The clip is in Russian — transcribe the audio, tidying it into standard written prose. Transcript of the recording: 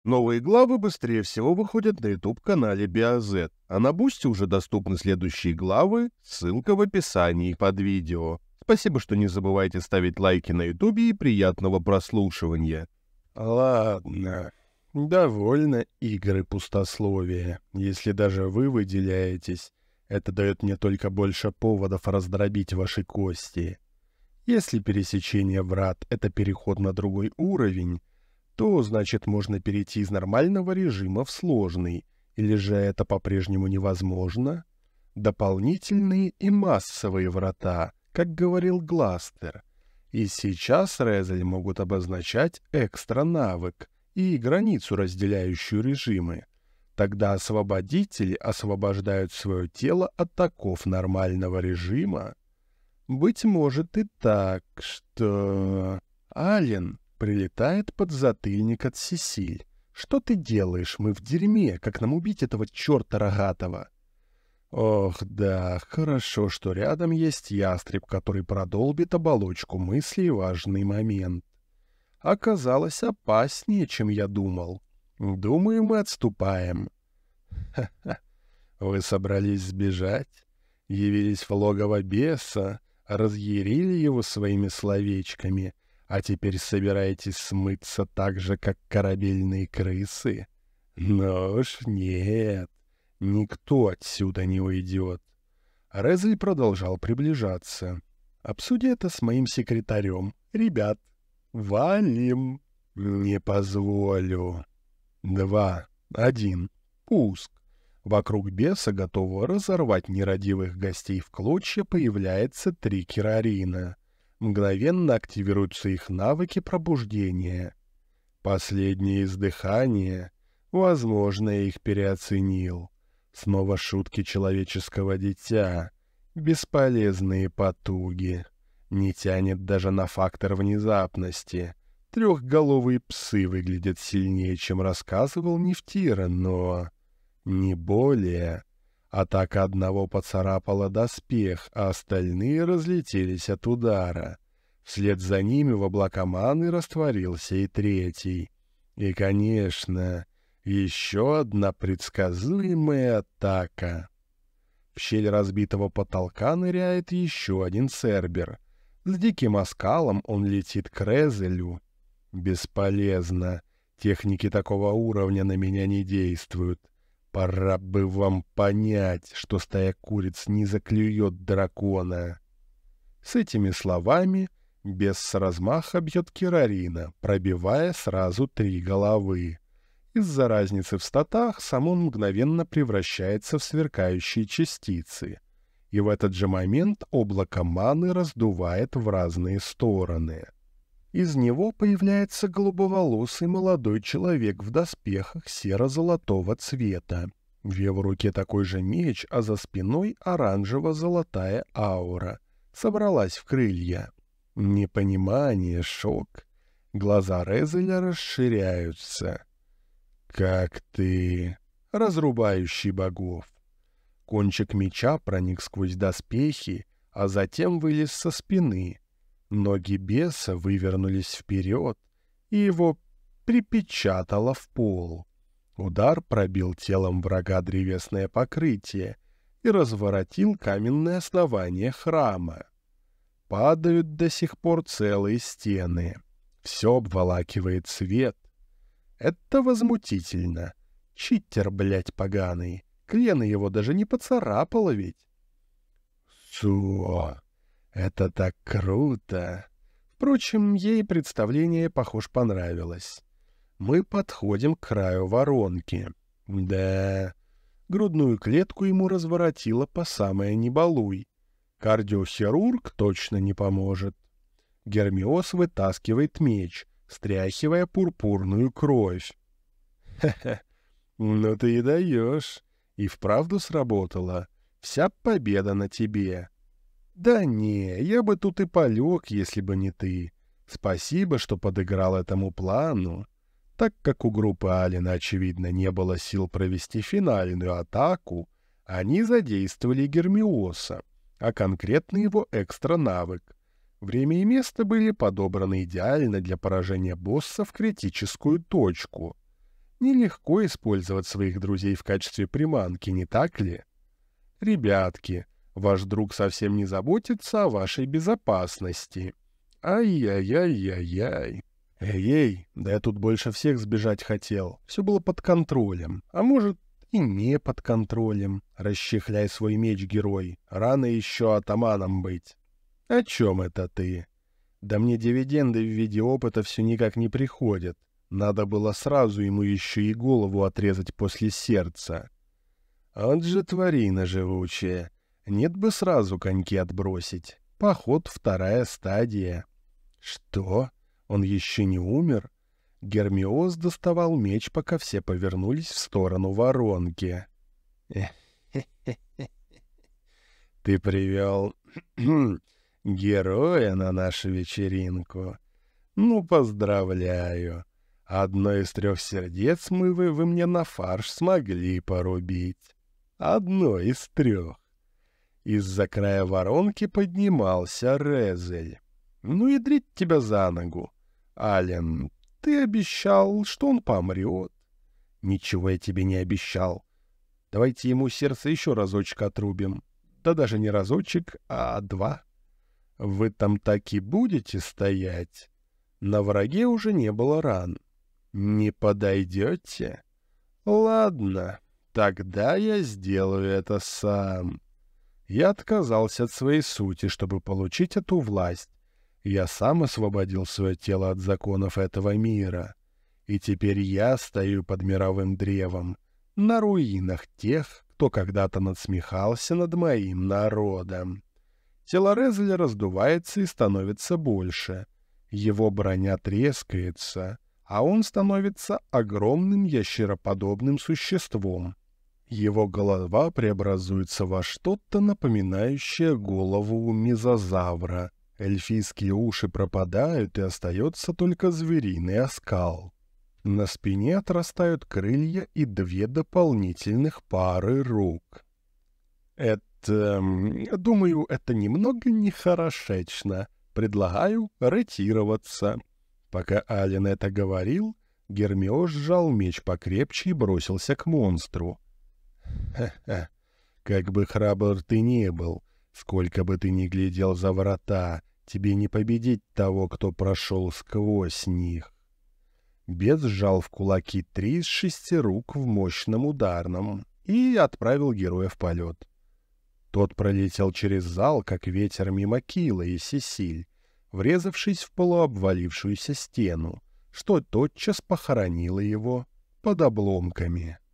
Новые главы быстрее всего выходят на YouTube-канале BioZ, а на Бусти уже доступны следующие главы, ссылка в описании под видео. Спасибо, что не забывайте ставить лайки на YouTube и приятного прослушивания. Ладно, довольно игры пустословия. Если даже вы выделяетесь, это дает мне только больше поводов раздробить ваши кости. Если пересечение врат — это переход на другой уровень, то, значит, можно перейти из нормального режима в сложный, или же это по-прежнему невозможно? Дополнительные и массовые врата, как говорил Гластер. И сейчас Резель могут обозначать экстра-навык и границу, разделяющую режимы. Тогда освободители освобождают свое тело от оков нормального режима. Быть может и так, что... Ален прилетает подзатыльник от Сесиль. «Что ты делаешь? Мы в дерьме. Как нам убить этого черта рогатого?» Ох, да, хорошо, что рядом есть ястреб, который продолбит оболочку мыслей важный момент. Оказалось опаснее, чем я думал. Думаю, мы отступаем. Ха-ха. Вы собрались сбежать? Явились в логово беса, разъярили его своими словечками, а теперь собираетесь смыться так же, как корабельные крысы? Ну уж нет. Никто отсюда не уйдет. Резель продолжал приближаться. «Обсуди это с моим секретарем. Ребят, валим!» «Не позволю!» 2, 1. Пуск. Вокруг беса, готового разорвать нерадивых гостей в клочья, появляется 3 Кирарина. Мгновенно активируются их навыки пробуждения. Последнее издыхание. Возможно, я их переоценил. Снова шутки человеческого дитя. Бесполезные потуги. Не тянет даже на фактор внезапности. Трехголовые псы выглядят сильнее, чем рассказывал Нефтира, но... не более. Атака одного поцарапала доспех, а остальные разлетелись от удара. Вслед за ними в облака маны растворился и третий. И, конечно... еще одна предсказуемая атака. В щель разбитого потолка ныряет еще один Цербер. С диким оскалом он летит к Резелю. Бесполезно. Техники такого уровня на меня не действуют. Пора бы вам понять, что стая куриц не заклюет дракона. С этими словами бес с размаха бьет Кирарина, пробивая сразу 3 головы. Из-за разницы в статах сам он мгновенно превращается в сверкающие частицы. И в этот же момент облако маны раздувает в разные стороны. Из него появляется голубоволосый молодой человек в доспехах серо-золотого цвета. В его руке такой же меч, а за спиной оранжево-золотая аура. Собралась в крылья. Непонимание, шок. Глаза Резеля расширяются. «Как ты, разрубающий богов!» Кончик меча проник сквозь доспехи, а затем вылез со спины. Ноги беса вывернулись вперед, и его припечатало в пол. Удар пробил телом врага древесное покрытие и разворотил каменное основание храма. Падают до сих пор целые стены. Все обволакивает свет. Это возмутительно. Читер, блядь, поганый. Клена его даже не поцарапала ведь. Су, это так круто. Впрочем, ей представление, похож, понравилось. Мы подходим к краю воронки. Да, грудную клетку ему разворотило по самое не балуй. Кардиохирург точно не поможет. Гермиос вытаскивает меч, стряхивая пурпурную кровь. Хе-хе, ну ты и даешь. И вправду сработало. Вся победа на тебе. Да не, я бы тут и полег, если бы не ты. Спасибо, что подыграл этому плану. Так как у группы Алина, очевидно, не было сил провести финальную атаку, они задействовали Гермиоса, а конкретно его экстра-навык. Время и место были подобраны идеально для поражения босса в критическую точку. Нелегко использовать своих друзей в качестве приманки, не так ли? Ребятки, ваш друг совсем не заботится о вашей безопасности. Ай-яй-яй-яй-яй. Эй-эй, да я тут больше всех сбежать хотел. Все было под контролем. А может, и не под контролем. Расчехляй свой меч, герой. Рано еще атаманом быть. О чем это ты? Да мне дивиденды в виде опыта все никак не приходят. Надо было сразу ему еще и голову отрезать после сердца. Вот же тварина живучая. Нет бы сразу коньки отбросить. Поход вторая стадия. Что? Он еще не умер? Гермиос доставал меч, пока все повернулись в сторону воронки. Ты привел героя на нашу вечеринку. Ну, поздравляю. Одно из 3 сердец вы мне на фарш смогли порубить. Одно из 3. Из-за края воронки поднимался Резель. Ну и дрить тебя за ногу. Ален, ты обещал, что он помрет. Ничего я тебе не обещал. Давайте ему сердце еще разочек отрубим. Да даже не разочек, а 2. Вы там так и будете стоять? На враге уже не было ран. Не подойдете? Ладно, тогда я сделаю это сам. Я отказался от своей сути, чтобы получить эту власть. Я сам освободил свое тело от законов этого мира. И теперь я стою под мировым древом, на руинах тех, кто когда-то надсмехался над моим народом. Тело Резеля раздувается и становится больше. Его броня трескается, а он становится огромным ящероподобным существом. Его голова преобразуется во что-то напоминающее голову мезозавра. Эльфийские уши пропадают, и остается только звериный оскал. На спине отрастают крылья и 2 дополнительных пары рук. Думаю, это немного нехорошечно. Предлагаю ретироваться. Пока Ален это говорил, Гермиос сжал меч покрепче и бросился к монстру. Ха-ха, как бы храбр ты не был, сколько бы ты ни глядел за врата, тебе не победить того, кто прошел сквозь них. Бес сжал в кулаки 3 из 6 рук в мощном ударном и отправил героя в полет. Тот пролетел через зал, как ветер мимо Кила и Сесиль, врезавшись в полуобвалившуюся стену, что тотчас похоронило его под обломками.